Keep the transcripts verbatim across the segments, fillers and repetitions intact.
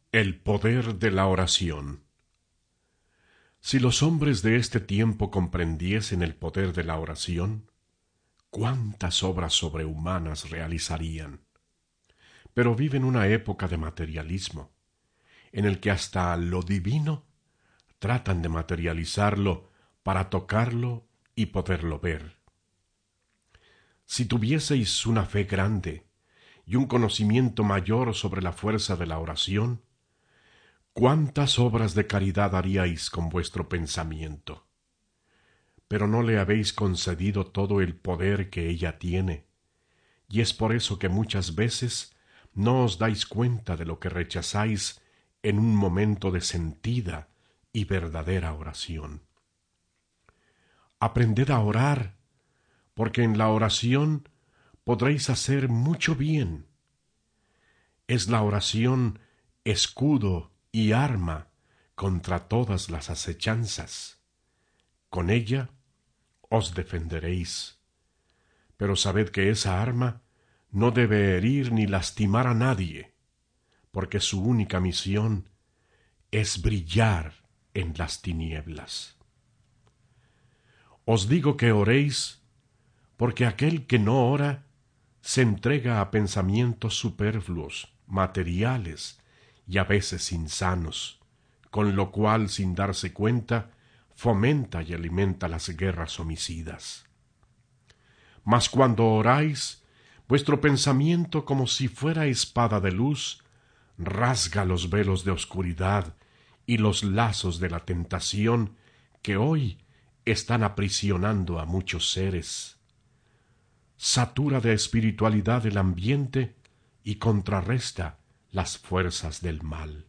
El poder de la oración. Si los hombres de este tiempo comprendiesen el poder de la oración, cuántas obras sobrehumanas realizarían. Pero viven una época de materialismo, en el que hasta lo divino tratan de materializarlo para tocarlo y poderlo ver. Si tuvieseis una fe grande y un conocimiento mayor sobre la fuerza de la oración, ¿cuántas obras de caridad haríais con vuestro pensamiento? Pero no le habéis concedido todo el poder que ella tiene, y es por eso que muchas veces no os dais cuenta de lo que rechazáis en un momento de sentida y verdadera oración. Aprended a orar, porque en la oración podréis hacer mucho bien. Es la oración escudo y arma contra todas las acechanzas. Con ella os defenderéis. Pero sabed que esa arma no debe herir ni lastimar a nadie, porque su única misión es brillar en las tinieblas. Os digo que oréis, porque aquel que no ora se entrega a pensamientos superfluos, materiales y a veces insanos, con lo cual, sin darse cuenta, fomenta y alimenta las guerras homicidas. Mas cuando oráis, vuestro pensamiento, como si fuera espada de luz, rasga los velos de oscuridad y los lazos de la tentación que hoy están aprisionando a muchos seres. Satura de espiritualidad el ambiente y contrarresta las fuerzas del mal.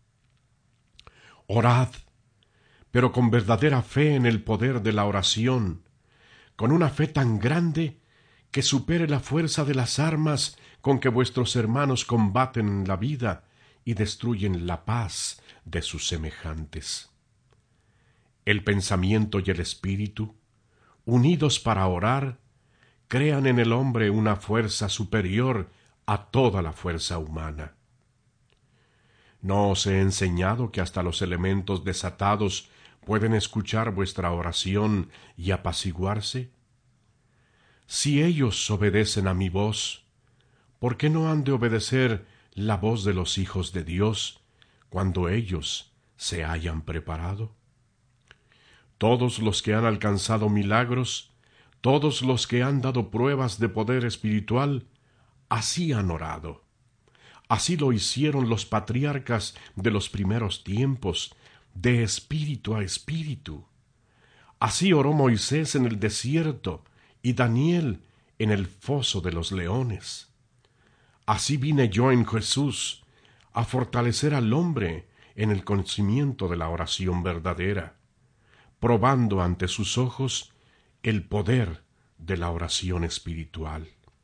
Orad, pero con verdadera fe en el poder de la oración, con una fe tan grande que supere la fuerza de las armas con que vuestros hermanos combaten en la vida y destruyen la paz de sus semejantes. El pensamiento y el espíritu, unidos para orar, crean en el hombre una fuerza superior a toda la fuerza humana. ¿No os he enseñado que hasta los elementos desatados pueden escuchar vuestra oración y apaciguarse? Si ellos obedecen a mi voz, ¿por qué no han de obedecer la voz de los hijos de Dios cuando ellos se hayan preparado? Todos los que han alcanzado milagros, todos los que han dado pruebas de poder espiritual, así han orado. Así lo hicieron los patriarcas de los primeros tiempos, de espíritu a espíritu. Así oró Moisés en el desierto y Daniel en el foso de los leones. Así vine yo en Jesús a fortalecer al hombre en el conocimiento de la oración verdadera, probando ante sus ojos el poder de la oración espiritual.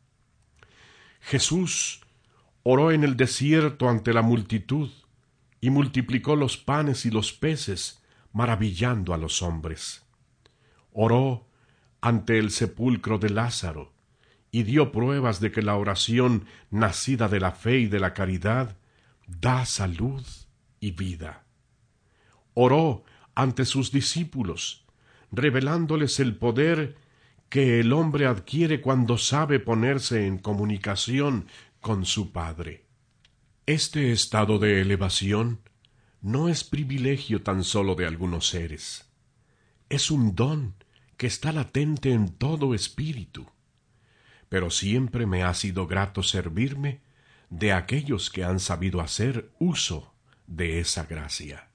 Jesús oró en el desierto ante la multitud y multiplicó los panes y los peces, maravillando a los hombres. Oró ante el sepulcro de Lázaro y dio pruebas de que la oración nacida de la fe y de la caridad da salud y vida. Oró ante sus discípulos, revelándoles el poder que el hombre adquiere cuando sabe ponerse en comunicación con su Padre. Este estado de elevación no es privilegio tan solo de algunos seres. Es un don que está latente en todo espíritu. Pero siempre me ha sido grato servirme de aquellos que han sabido hacer uso de esa gracia.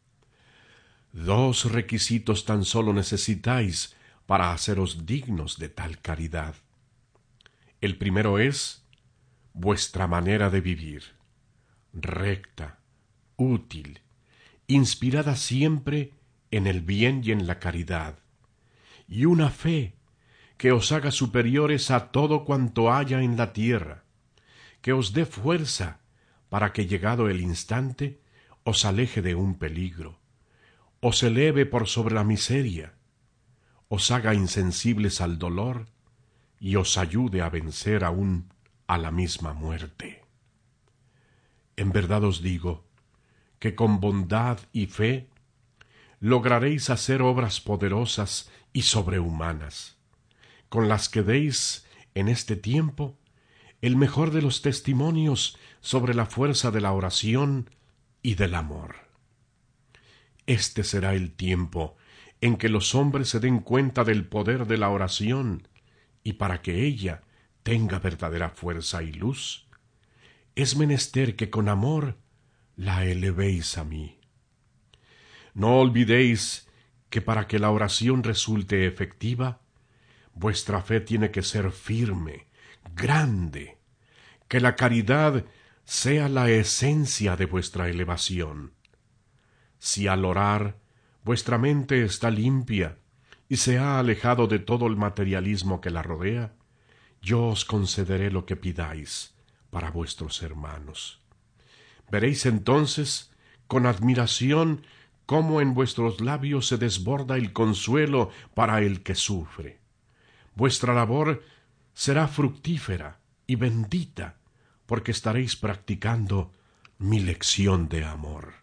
Dos requisitos tan solo necesitáis para haceros dignos de tal caridad. El primero es vuestra manera de vivir, recta, útil, inspirada siempre en el bien y en la caridad, y una fe que os haga superiores a todo cuanto haya en la tierra, que os dé fuerza para que, llegado el instante, os aleje de un peligro, os eleve por sobre la miseria, os haga insensibles al dolor y os ayude a vencer aún a la misma muerte. En verdad os digo que con bondad y fe lograréis hacer obras poderosas y sobrehumanas, con las que deis en este tiempo el mejor de los testimonios sobre la fuerza de la oración y del amor. Este será el tiempo en que los hombres se den cuenta del poder de la oración, y para que ella tenga verdadera fuerza y luz, es menester que con amor la elevéis a mí. No olvidéis que para que la oración resulte efectiva, vuestra fe tiene que ser firme, grande, que la caridad sea la esencia de vuestra elevación. Si al orar vuestra mente está limpia y se ha alejado de todo el materialismo que la rodea, yo os concederé lo que pidáis para vuestros hermanos. Veréis entonces con admiración cómo en vuestros labios se desborda el consuelo para el que sufre. Vuestra labor será fructífera y bendita, porque estaréis practicando mi lección de amor.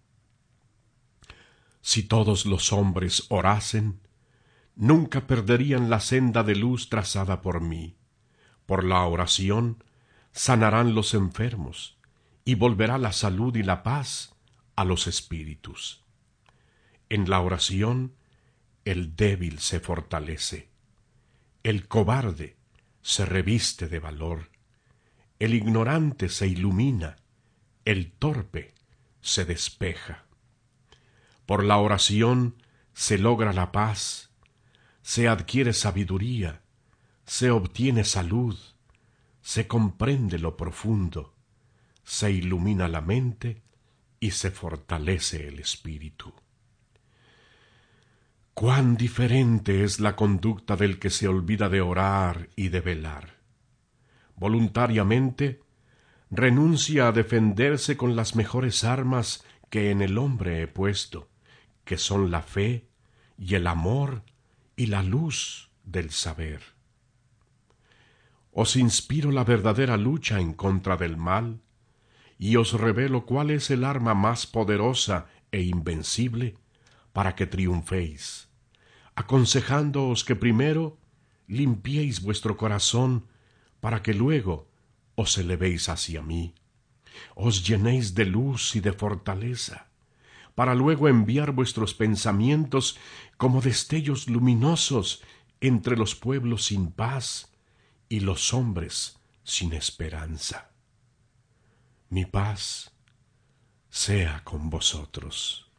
Si todos los hombres orasen, nunca perderían la senda de luz trazada por mí. Por la oración sanarán los enfermos, y volverá la salud y la paz a los espíritus. En la oración el débil se fortalece, el cobarde se reviste de valor, el ignorante se ilumina, el torpe se despeja. Por la oración se logra la paz, se adquiere sabiduría, se obtiene salud, se comprende lo profundo, se ilumina la mente y se fortalece el espíritu. Cuán diferente es la conducta del que se olvida de orar y de velar. Voluntariamente renuncia a defenderse con las mejores armas que en el hombre he puesto, que son la fe y el amor y la luz del saber. Os inspiro la verdadera lucha en contra del mal, y os revelo cuál es el arma más poderosa e invencible para que triunféis, aconsejándoos que primero limpiéis vuestro corazón para que luego os elevéis hacia mí, os llenéis de luz y de fortaleza, para luego enviar vuestros pensamientos como destellos luminosos entre los pueblos sin paz y los hombres sin esperanza. Mi paz sea con vosotros.